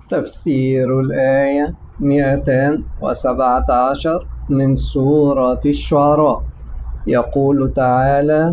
تفسير الآية 217 من سورة الشعراء. يقول تعالى: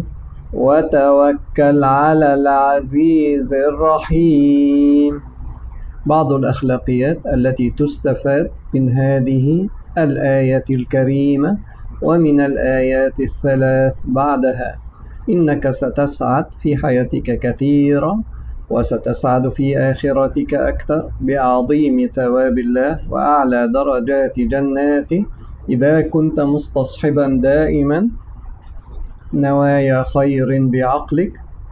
وتوكل على العزيز الرحيم. بعض الأخلاقيات التي تستفاد من هذه الآية الكريمة ومن الآيات الثلاث بعدها: إنك ستسعد في حياتك كثيرا، وستسعد في آخرتك أكثر بعظيم ثواب الله وأعلى درجات جناته إذا كنت مستصحبا دائما نوايا خير بعقلك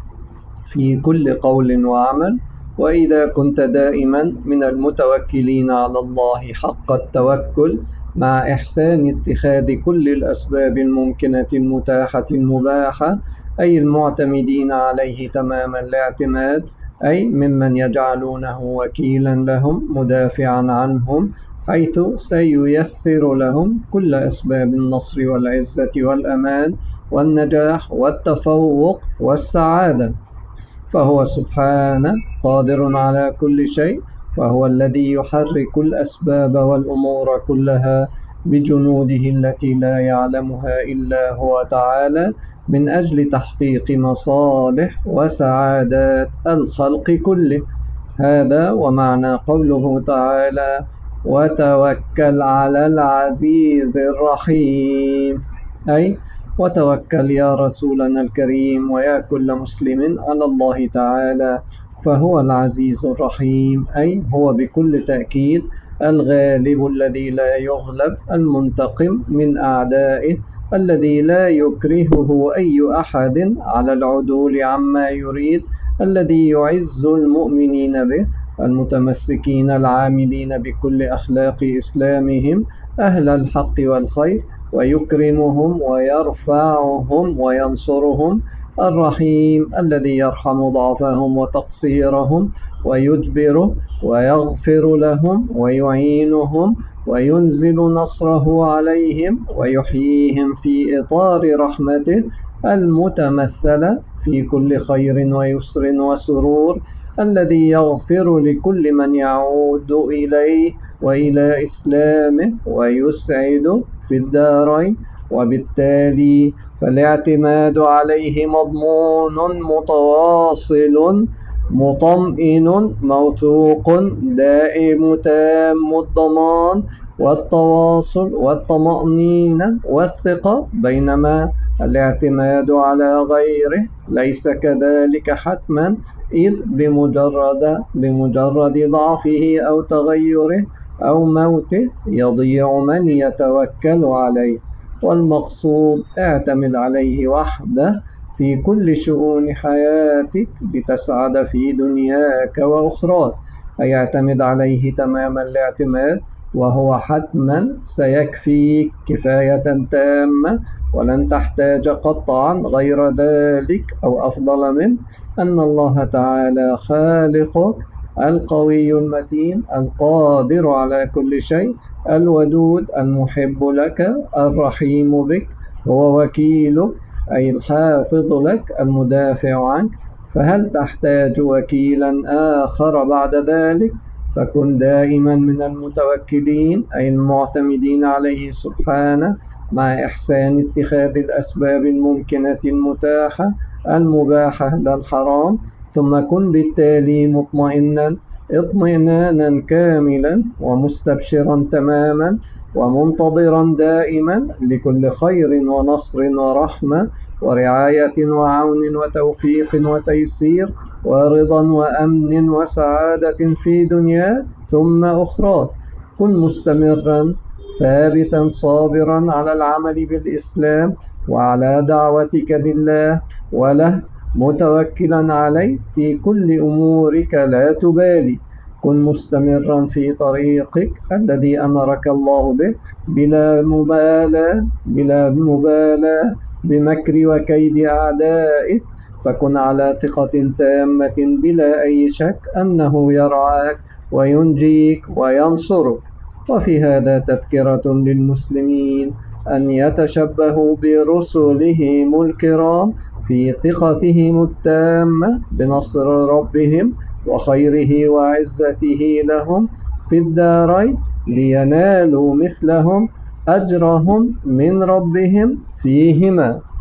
في كل قول وعمل، وإذا كنت دائما من المتوكلين على الله حق التوكل مع إحسان اتخاذ كل الأسباب الممكنة المتاحة المباحة، أي المعتمدين عليه تمام الاعتماد، أي ممن يجعلونه وكيلا لهم مدافعا عنهم، حيث سييسر لهم كل أسباب النصر والعزة والأمان والنجاح والتفوق والسعادة. فهو سبحانه قادر على كل شيء، فهو الذي يحرك الأسباب والأمور كلها بجنوده التي لا يعلمها إلا هو تعالى، من أجل تحقيق مصالح وسعادات الخلق كله. هذا ومعنى قوله تعالى: وتوكل على العزيز الرحيم، أي وتوكل يا رسولنا الكريم ويا كل مسلم على الله تعالى، فهو العزيز الرحيم، أي هو بكل تأكيد الغالب الذي لا يغلب، المنتقم من أعدائه، الذي لا يكرهه أي أحد على العدول عما يريد، الذي يعز المؤمنين به، المتمسكين العاملين بكل أخلاق إسلامهم أهل الحق والخير، ويكرمهم ويرفعهم وينصرهم، الرحيم الذي يرحم ضعفهم وتقصيرهم ويجبر ويغفر لهم ويعينهم وينزل نصره عليهم ويحييهم في إطار رحمته المتمثلة في كل خير ويسر وسرور، الذي يغفر لكل من يعود إليه وإلى إسلامه ويسعد في الدارين. وبالتالي فالاعتماد عليه مضمون متواصل مطمئن موثوق دائم تام الضمان والتواصل والطمأنينة والثقة، بينما الاعتماد على غيره ليس كذلك حتما، إذ بمجرد ضعفه أو تغيره أو موته يضيع من يتوكل عليه. والمقصود اعتمد عليه وحده في كل شؤون حياتك لتسعد في دنياك وأخراك، أي اعتمد عليه تمام الاعتماد، وهو حتما سيكفيك كفاية تامة، ولن تحتاج قطعا غير ذلك أو أفضل منه. أن الله تعالى خالقك القوي المتين القادر على كل شيء، الودود المحب لك الرحيم بك، هو وكيلك أي الحافظ لك المدافع عنك، فهل تحتاج وكيلا آخر بعد ذلك؟ فكن دائما من المتوكلين أي المعتمدين عليه سبحانه، مع إحسان اتخاذ الأسباب الممكنة المتاحة المباحة لا الحرام، ثم كن بالتالي مطمئنا اطمئنانا كاملا ومستبشرا تماما ومنتظرا دائما لكل خير ونصر ورحمة ورعاية وعون وتوفيق وتيسير ورضا وأمن وسعادة في دنيا ثم أخرى. كن مستمرا ثابتا صابرا على العمل بالإسلام وعلى دعوتك لله وله، متوكلا عليه في كل أمورك لا تبالي. كن مستمرا في طريقك الذي أمرك الله به بلا مبالاة بمكر وكيد أعدائك، فكن على ثقة تامة بلا أي شك أنه يرعاك وينجيك وينصرك. وفي هذا تذكرة للمسلمين أن يتشبهوا برسلهم الكرام في ثقتهم التامة بنصر ربهم وخيره وعزته لهم في الدارين، لينالوا مثلهم أجرهم من ربهم فيهما.